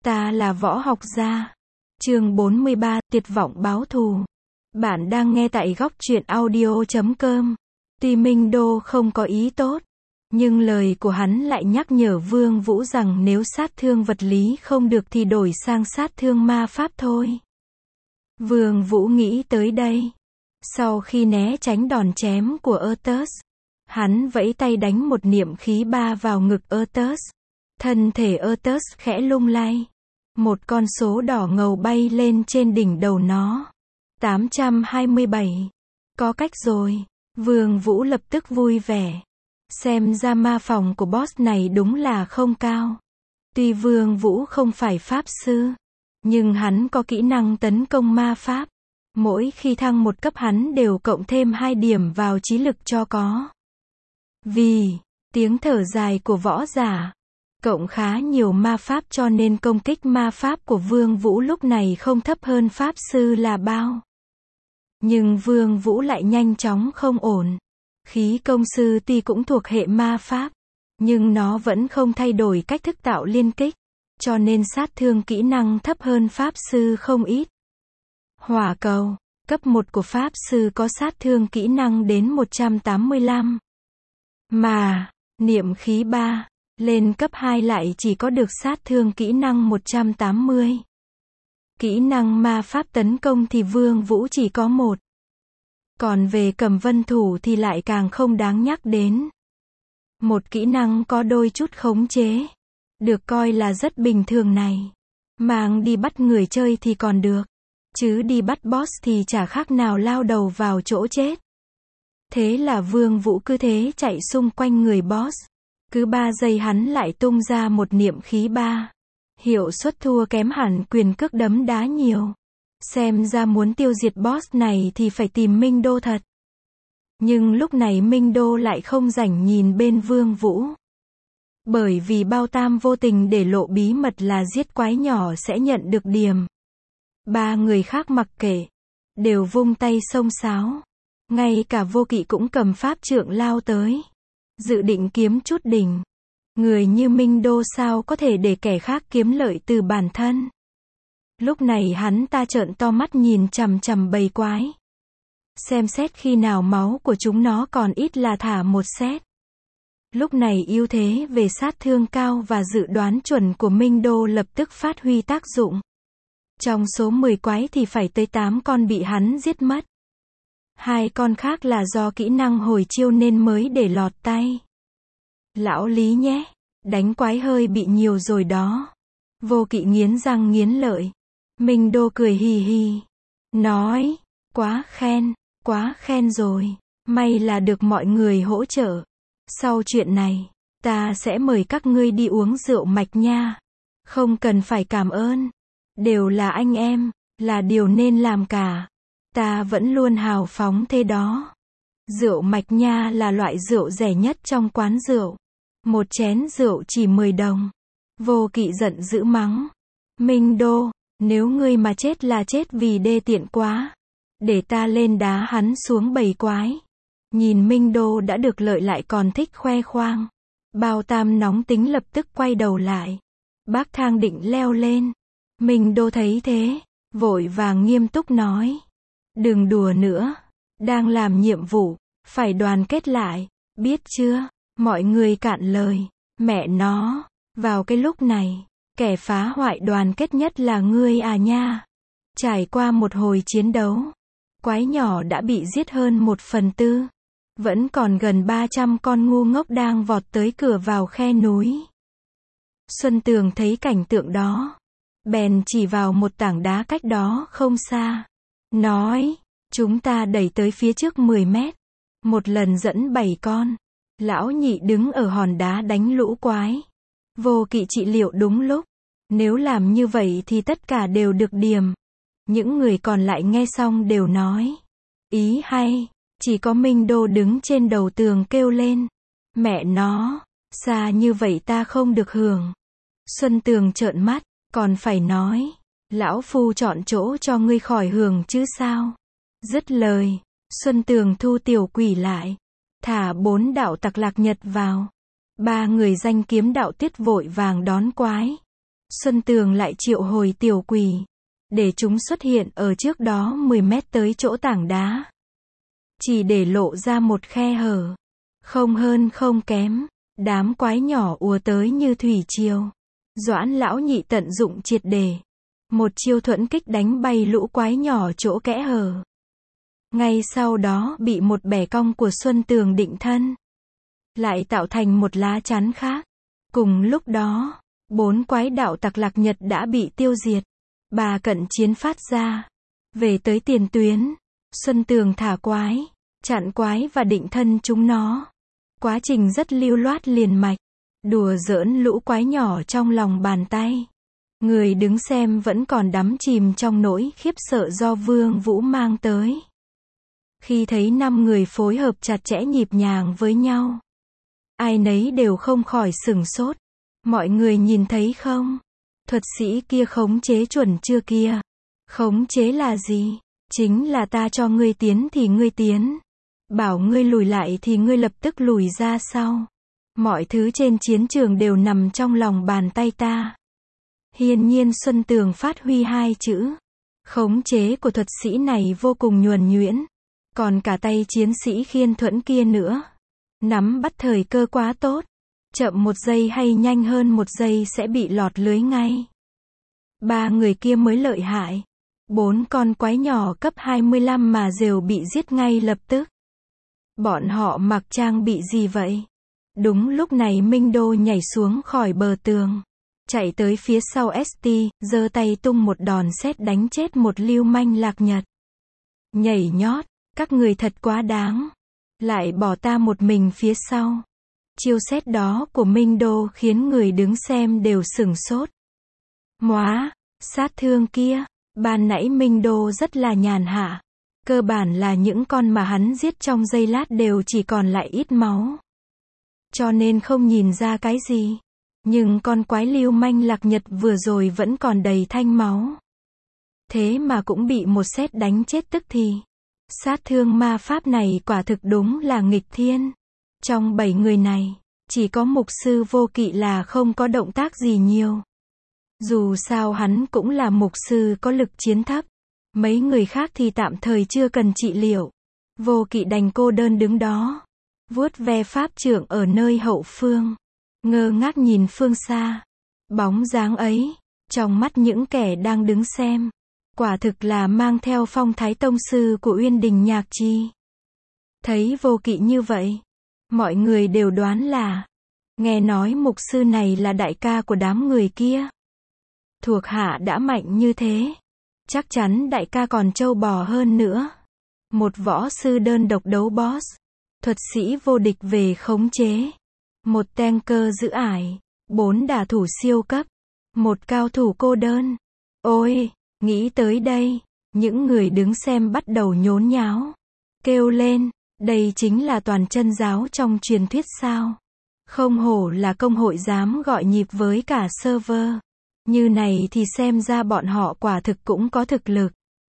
Ta là võ học gia. Chương 43, tuyệt vọng báo thù. Bạn đang nghe tại góc truyện audio.com. Tuy Minh Đô không có ý tốt, nhưng lời của hắn lại nhắc nhở Vương Vũ rằng nếu sát thương vật lý không được thì đổi sang sát thương ma pháp thôi. Vương Vũ nghĩ tới đây. Sau khi né tránh đòn chém của Arthas, hắn vẫy tay đánh một niệm khí ba vào ngực Arthas. Thân thể Arthas khẽ lung lay. Một con số đỏ ngầu bay lên trên đỉnh đầu nó. 827. Có cách rồi. Vương Vũ lập tức vui vẻ. Xem ra ma phòng của boss này đúng là không cao. Tuy Vương Vũ không phải pháp sư, nhưng hắn có kỹ năng tấn công ma pháp. Mỗi khi thăng một cấp hắn đều cộng thêm 2 điểm vào trí lực cho có. Vì tiếng thở dài của võ giả cộng khá nhiều ma pháp cho nên công kích ma pháp của Vương Vũ lúc này không thấp hơn pháp sư là bao. Nhưng Vương Vũ lại nhanh chóng không ổn. Khí công sư tuy cũng thuộc hệ ma pháp, nhưng nó vẫn không thay đổi cách thức tạo liên kích, cho nên sát thương kỹ năng thấp hơn pháp sư không ít. Hỏa cầu, cấp 1 của pháp sư có sát thương kỹ năng đến 185. Mà, niệm khí 3, lên cấp 2 lại chỉ có được sát thương kỹ năng 180. Kỹ năng ma pháp tấn công thì Vương Vũ chỉ có 1. Còn về cầm vân thủ thì lại càng không đáng nhắc đến. Một kỹ năng có đôi chút khống chế, được coi là rất bình thường này. Mang đi bắt người chơi thì còn được, chứ đi bắt boss thì chả khác nào lao đầu vào chỗ chết. Thế là Vương Vũ cứ thế chạy xung quanh người boss. Cứ 3 giây hắn lại tung ra một niệm khí 3. Hiệu suất thua kém hẳn quyền cước đấm đá nhiều. Xem ra muốn tiêu diệt boss này thì phải tìm Minh Đô thật. Nhưng lúc này Minh Đô lại không rảnh nhìn bên Vương Vũ. Bởi vì Bao Tam vô tình để lộ bí mật là giết quái nhỏ sẽ nhận được điểm. 3 người khác mặc kệ, đều vung tay xông xáo. Ngay cả Vô Kỵ cũng cầm pháp trượng lao tới, dự định kiếm chút đỉnh. Người như Minh Đô sao có thể để kẻ khác kiếm lợi từ bản thân. Lúc này hắn ta trợn to mắt nhìn chằm chằm bầy quái. Xem xét khi nào máu của chúng nó còn ít là thả một xét. Lúc này ưu thế về sát thương cao và dự đoán chuẩn của Minh Đô lập tức phát huy tác dụng. Trong số 10 quái thì phải tới 8 con bị hắn giết mất. 2 con khác là do kỹ năng hồi chiêu nên mới để lọt tay. Lão Lý nhé, đánh quái hơi bị nhiều rồi đó. Vô Kỵ nghiến răng nghiến lợi. Minh Đô cười hì hì, nói, quá khen rồi, may là được mọi người hỗ trợ. Sau chuyện này, ta sẽ mời các ngươi đi uống rượu mạch nha. Không cần phải cảm ơn, đều là anh em, là điều nên làm cả. Ta vẫn luôn hào phóng thế đó. Rượu mạch nha là loại rượu rẻ nhất trong quán rượu. Một chén rượu chỉ 10 đồng. Vô Kỵ giận dữ mắng. Minh Đô, nếu ngươi mà chết là chết vì đê tiện quá. Để ta lên đá hắn xuống bầy quái. Nhìn Minh Đô đã được lợi lại còn thích khoe khoang. Bao Tam nóng tính lập tức quay đầu lại. Bác thang định leo lên. Minh Đô thấy thế, vội vàng nghiêm túc nói. Đừng đùa nữa, đang làm nhiệm vụ, phải đoàn kết lại, biết chưa? Mọi người cạn lời. Mẹ nó, vào cái lúc này, kẻ phá hoại đoàn kết nhất là ngươi à nha. Trải qua một hồi chiến đấu, quái nhỏ đã bị giết hơn 1/4. Vẫn còn gần 300 con ngu ngốc đang vọt tới cửa vào khe núi. Xuân Tường thấy cảnh tượng đó, bèn chỉ vào một tảng đá cách đó không xa. Nói, chúng ta đẩy tới phía trước 10 mét. Một lần dẫn 7 con. Lão Nhị đứng ở hòn đá đánh lũ quái. Vô Kỵ trị liệu đúng lúc. Nếu làm như vậy thì tất cả đều được điểm. Những người còn lại nghe xong đều nói. Ý hay. Chỉ có Minh Đô đứng trên đầu tường kêu lên. Mẹ nó, xa như vậy ta không được hưởng. Xuân Tường trợn mắt, còn phải nói. Lão Phu chọn chỗ cho ngươi khỏi hưởng chứ sao. Dứt lời, Xuân Tường thu tiểu quỷ lại. Thả 4 đạo tặc Lạc Nhật vào. 3 người danh kiếm đạo Tiết vội vàng đón quái. Xuân Tường lại triệu hồi tiểu quỷ, để chúng xuất hiện ở trước đó 10 mét tới chỗ tảng đá. Chỉ để lộ ra một khe hở. Không hơn không kém, đám quái nhỏ ùa tới như thủy triều. Doãn lão nhị tận dụng triệt để. Một chiêu thuẫn kích đánh bay lũ quái nhỏ chỗ kẽ hở. Ngay sau đó bị một bẻ cong của Xuân Tường định thân. Lại tạo thành một lá chắn khác. Cùng lúc đó, 4 quái đạo tặc Lạc Nhật đã bị tiêu diệt. 3 cận chiến phát ra. Về tới tiền tuyến, Xuân Tường thả quái, chặn quái và định thân chúng nó. Quá trình rất lưu loát liền mạch. Đùa giỡn lũ quái nhỏ trong lòng bàn tay. Người đứng xem vẫn còn đắm chìm trong nỗi khiếp sợ do Vương Vũ mang tới. Khi thấy 5 người phối hợp chặt chẽ nhịp nhàng với nhau, ai nấy đều không khỏi sửng sốt. Mọi người nhìn thấy không? Thuật sĩ kia khống chế chuẩn chưa kia? Khống chế là gì? Chính là ta cho ngươi tiến thì ngươi tiến. Bảo ngươi lùi lại thì ngươi lập tức lùi ra sau. Mọi thứ trên chiến trường đều nằm trong lòng bàn tay ta. Hiển nhiên Xuân Tường phát huy 2 chữ. Khống chế của thuật sĩ này vô cùng nhuần nhuyễn. Còn cả tay chiến sĩ khiên thuẫn kia nữa. Nắm bắt thời cơ quá tốt. Chậm 1 giây hay nhanh hơn 1 giây sẽ bị lọt lưới ngay. 3 người kia mới lợi hại. 4 con quái nhỏ cấp 25 mà đều bị giết ngay lập tức. Bọn họ mặc trang bị gì vậy? Đúng lúc này Minh Đô nhảy xuống khỏi bờ tường. Chạy tới phía sau ST, giơ tay tung một đòn sét đánh chết một lưu manh Lạc Nhật. Nhảy nhót, các người thật quá đáng. Lại bỏ ta một mình phía sau. Chiêu sét đó của Minh Đô khiến người đứng xem đều sửng sốt. Móa, sát thương kia, ban nãy Minh Đô rất là nhàn hạ. Cơ bản là những con mà hắn giết trong giây lát đều chỉ còn lại ít máu. Cho nên không nhìn ra cái gì. Nhưng con quái lưu manh Lạc Nhật vừa rồi vẫn còn đầy thanh máu. Thế mà cũng bị một sét đánh chết tức thì. Sát thương ma pháp này quả thực đúng là nghịch thiên. Trong 7 người này, chỉ có mục sư Vô Kỵ là không có động tác gì nhiều. Dù sao hắn cũng là mục sư có lực chiến thấp. Mấy người khác thì tạm thời chưa cần trị liệu. Vô Kỵ đành cô đơn đứng đó. Vuốt ve pháp trượng ở nơi hậu phương. Ngơ ngác nhìn phương xa. Bóng dáng ấy, trong mắt những kẻ đang đứng xem. Quả thực là mang theo phong thái tông sư của Uyên Đình Nhạc Chi. Thấy Vô Kỵ như vậy, mọi người đều đoán là, nghe nói mục sư này là đại ca của đám người kia. Thuộc hạ đã mạnh như thế, chắc chắn đại ca còn trâu bò hơn nữa. Một võ sư đơn độc đấu boss, thuật sĩ vô địch về khống chế, một tanker giữ ải, 4 đả thủ siêu cấp, một cao thủ cô đơn. Ôi, nghĩ tới đây, những người đứng xem bắt đầu nhốn nháo, kêu lên, đây chính là toàn chân giáo trong truyền thuyết sao? Không hổ là công hội dám gọi nhịp với cả server. Như này thì xem ra bọn họ quả thực cũng có thực lực.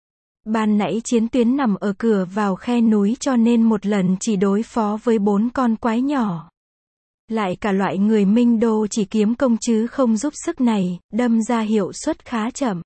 Ban nãy chiến tuyến nằm ở cửa vào khe núi cho nên một lần chỉ đối phó với 4 con quái nhỏ. Lại cả loại người Minh Đô chỉ kiếm công chứ không giúp sức này, đâm ra hiệu suất khá chậm.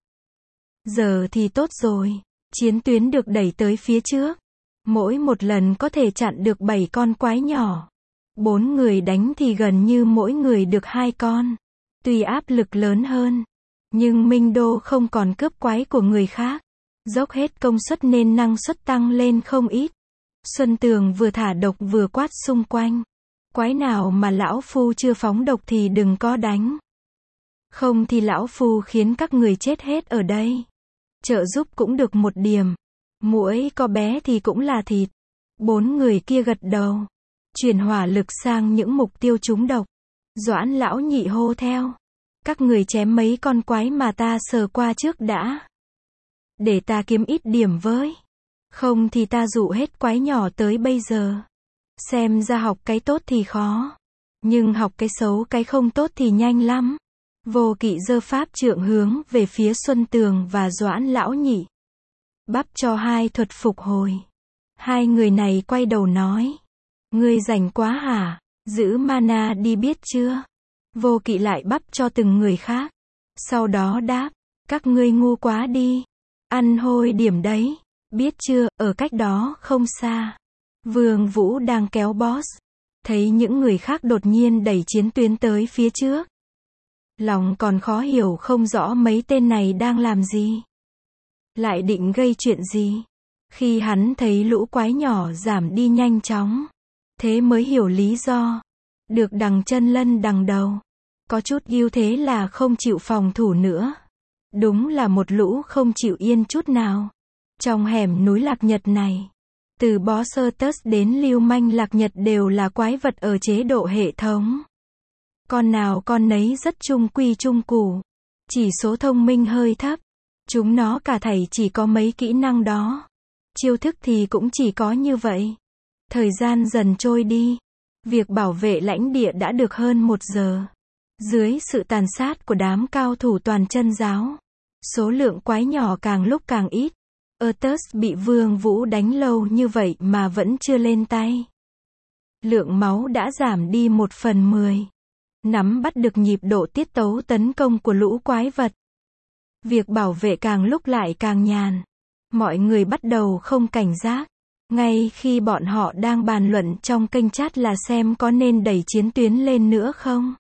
Giờ thì tốt rồi, chiến tuyến được đẩy tới phía trước. Mỗi một lần có thể chặn được 7 con quái nhỏ. 4 người đánh thì gần như mỗi người được 2 con. Tuy áp lực lớn hơn, nhưng Minh Đô không còn cướp quái của người khác. Dốc hết công suất nên năng suất tăng lên không ít. Xuân Tường vừa thả độc vừa quát xung quanh. Quái nào mà lão phu chưa phóng độc thì đừng có đánh. Không thì lão phu khiến các người chết hết ở đây. Trợ giúp cũng được một điểm. Muỗi có bé thì cũng là thịt. 4 người kia gật đầu. Chuyển hỏa lực sang những mục tiêu trúng độc. Doãn lão nhị hô theo. Các người chém mấy con quái mà ta sờ qua trước đã. Để ta kiếm ít điểm với. Không thì ta dụ hết quái nhỏ tới bây giờ. Xem ra học cái tốt thì khó. Nhưng học cái xấu cái không tốt thì nhanh lắm. Vô Kỵ giơ pháp trượng hướng về phía Xuân Tường và Doãn lão nhị. Bắp cho 2 thuật phục hồi. 2 người này quay đầu nói. Ngươi rảnh quá hả? Giữ mana đi biết chưa? Vô Kỵ lại bắp cho từng người khác. Sau đó đáp, các ngươi ngu quá đi. Ăn hôi điểm đấy. Biết chưa, ở cách đó không xa. Vương Vũ đang kéo boss. Thấy những người khác đột nhiên đẩy chiến tuyến tới phía trước. Lòng còn khó hiểu không rõ mấy tên này đang làm gì. Lại định gây chuyện gì. Khi hắn thấy lũ quái nhỏ giảm đi nhanh chóng. Thế mới hiểu lý do. Được đằng chân lân đằng đầu. Có chút ưu thế là không chịu phòng thủ nữa. Đúng là một lũ không chịu yên chút nào. Trong hẻm núi Lạc Nhật này, từ Bossertus đến lưu manh Lạc Nhật đều là quái vật ở chế độ hệ thống. Con nào con nấy rất trung quy trung củ. Chỉ số thông minh hơi thấp. Chúng nó cả thảy chỉ có mấy kỹ năng đó. Chiêu thức thì cũng chỉ có như vậy. Thời gian dần trôi đi. Việc bảo vệ lãnh địa đã được hơn 1 giờ. Dưới sự tàn sát của đám cao thủ toàn chân giáo, số lượng quái nhỏ càng lúc càng ít. Arthas bị Vương Vũ đánh lâu như vậy mà vẫn chưa lên tay. Lượng máu đã giảm đi 1/10. Nắm bắt được nhịp độ tiết tấu tấn công của lũ quái vật. Việc bảo vệ càng lúc lại càng nhàn. Mọi người bắt đầu không cảnh giác. Ngay khi bọn họ đang bàn luận trong kênh chat là xem có nên đẩy chiến tuyến lên nữa không.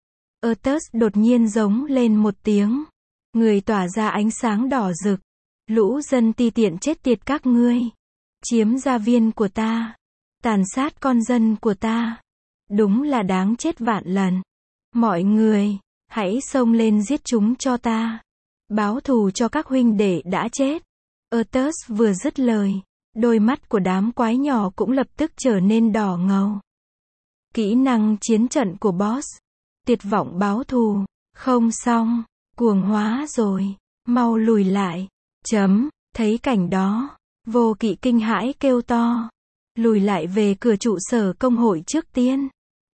Arthas đột nhiên giống lên một tiếng. Người tỏa ra ánh sáng đỏ rực. Lũ dân ti tiện chết tiệt các ngươi. Chiếm gia viên của ta. Tàn sát con dân của ta. Đúng là đáng chết vạn lần. Mọi người, hãy xông lên giết chúng cho ta. Báo thù cho các huynh đệ đã chết. Arthas vừa dứt lời. Đôi mắt của đám quái nhỏ cũng lập tức trở nên đỏ ngầu. Kỹ năng chiến trận của boss. Tuyệt vọng báo thù. Không xong. Cuồng hóa rồi. Mau lùi lại. Thấy cảnh đó. Vô Kỵ kinh hãi kêu to. Lùi lại về cửa trụ sở công hội trước tiên.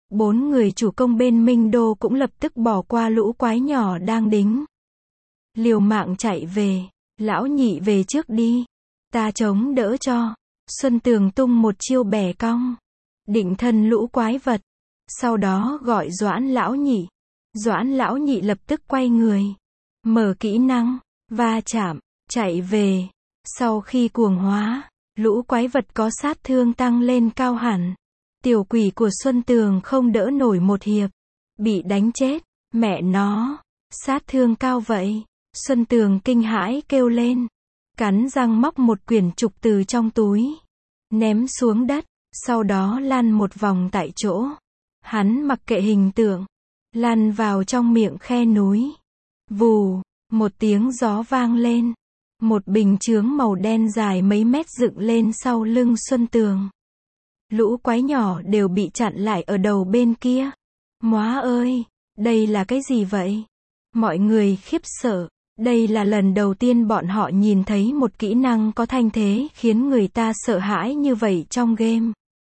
4 người chủ công bên Minh Đô cũng lập tức bỏ qua lũ quái nhỏ đang đính. Liều mạng chạy về. Lão nhị về trước đi. Ta chống đỡ cho. Xuân Tường tung một chiêu bẻ cong. Định thân lũ quái vật. Sau đó gọi Doãn lão nhị. Doãn lão nhị lập tức quay người. Mở kỹ năng. Va chạm. Chạy về. Sau khi cuồng hóa, lũ quái vật có sát thương tăng lên cao hẳn. Tiểu quỷ của Xuân Tường không đỡ nổi một hiệp. Bị đánh chết. Mẹ nó. Sát thương cao vậy. Xuân Tường kinh hãi kêu lên. Cắn răng móc một quyển trục từ trong túi. Ném xuống đất. Sau đó lăn một vòng tại chỗ. Hắn mặc kệ hình tượng. Lăn vào trong miệng khe núi. Vù. Một tiếng gió vang lên. Một bình chướng màu đen dài mấy mét dựng lên sau lưng Xuân Tường. Lũ quái nhỏ đều bị chặn lại ở đầu bên kia. Móa ơi, đây là cái gì vậy? Mọi người khiếp sợ. Đây là lần đầu tiên bọn họ nhìn thấy một kỹ năng có thanh thế khiến người ta sợ hãi như vậy trong game.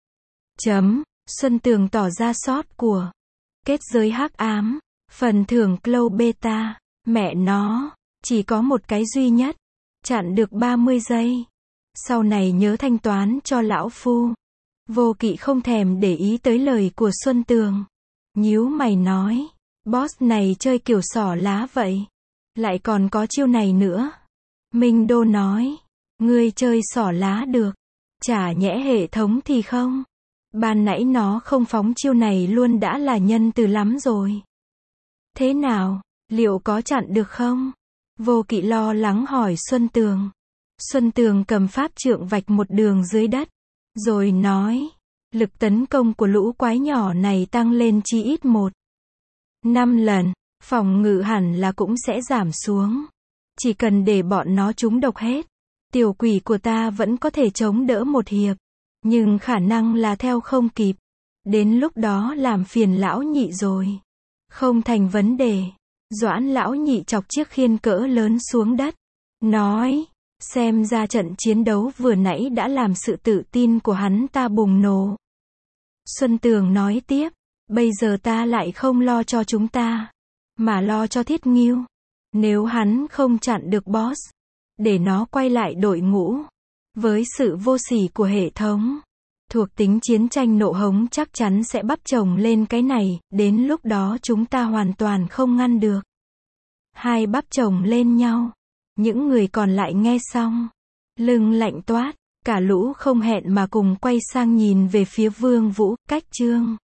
Xuân Tường tỏ ra sót của. Kết giới hắc ám. Phần thưởng Clow Beta. Mẹ nó. Chỉ có một cái duy nhất. Chặn được 30 giây. Sau này nhớ thanh toán cho lão phu. Vô Kỵ không thèm để ý tới lời của Xuân Tường. Nhíu mày nói. Boss này chơi kiểu xỏ lá vậy. Lại còn có chiêu này nữa. Minh Đô nói. Ngươi chơi xỏ lá được. Chả nhẽ hệ thống thì không. Ban nãy nó không phóng chiêu này luôn đã là nhân từ lắm rồi. Thế nào, liệu có chặn được không? Vô Kỵ lo lắng hỏi Xuân Tường. Xuân Tường cầm pháp trượng vạch một đường dưới đất. Rồi nói. Lực tấn công của lũ quái nhỏ này tăng lên chí ít 5 lần. Phòng ngự hẳn là cũng sẽ giảm xuống. Chỉ cần để bọn nó trúng độc hết. Tiểu quỷ của ta vẫn có thể chống đỡ một hiệp. Nhưng khả năng là theo không kịp. Đến lúc đó làm phiền lão nhị rồi. Không thành vấn đề. Doãn lão nhị chọc chiếc khiên cỡ lớn xuống đất. Nói. Xem ra trận chiến đấu vừa nãy đã làm sự tự tin của hắn ta bùng nổ. Xuân Tường nói tiếp. Bây giờ ta lại không lo cho chúng ta. Mà lo cho Thiết Ngưu. Nếu hắn không chặn được boss. Để nó quay lại đội ngũ. Với sự vô sỉ của hệ thống. Thuộc tính chiến tranh nộ hống chắc chắn sẽ bắp chồng lên cái này. Đến lúc đó chúng ta hoàn toàn không ngăn được. Hai bắp chồng lên nhau. Những người còn lại nghe xong, lưng lạnh toát, cả lũ không hẹn mà cùng quay sang nhìn về phía Vương Vũ, cách Trương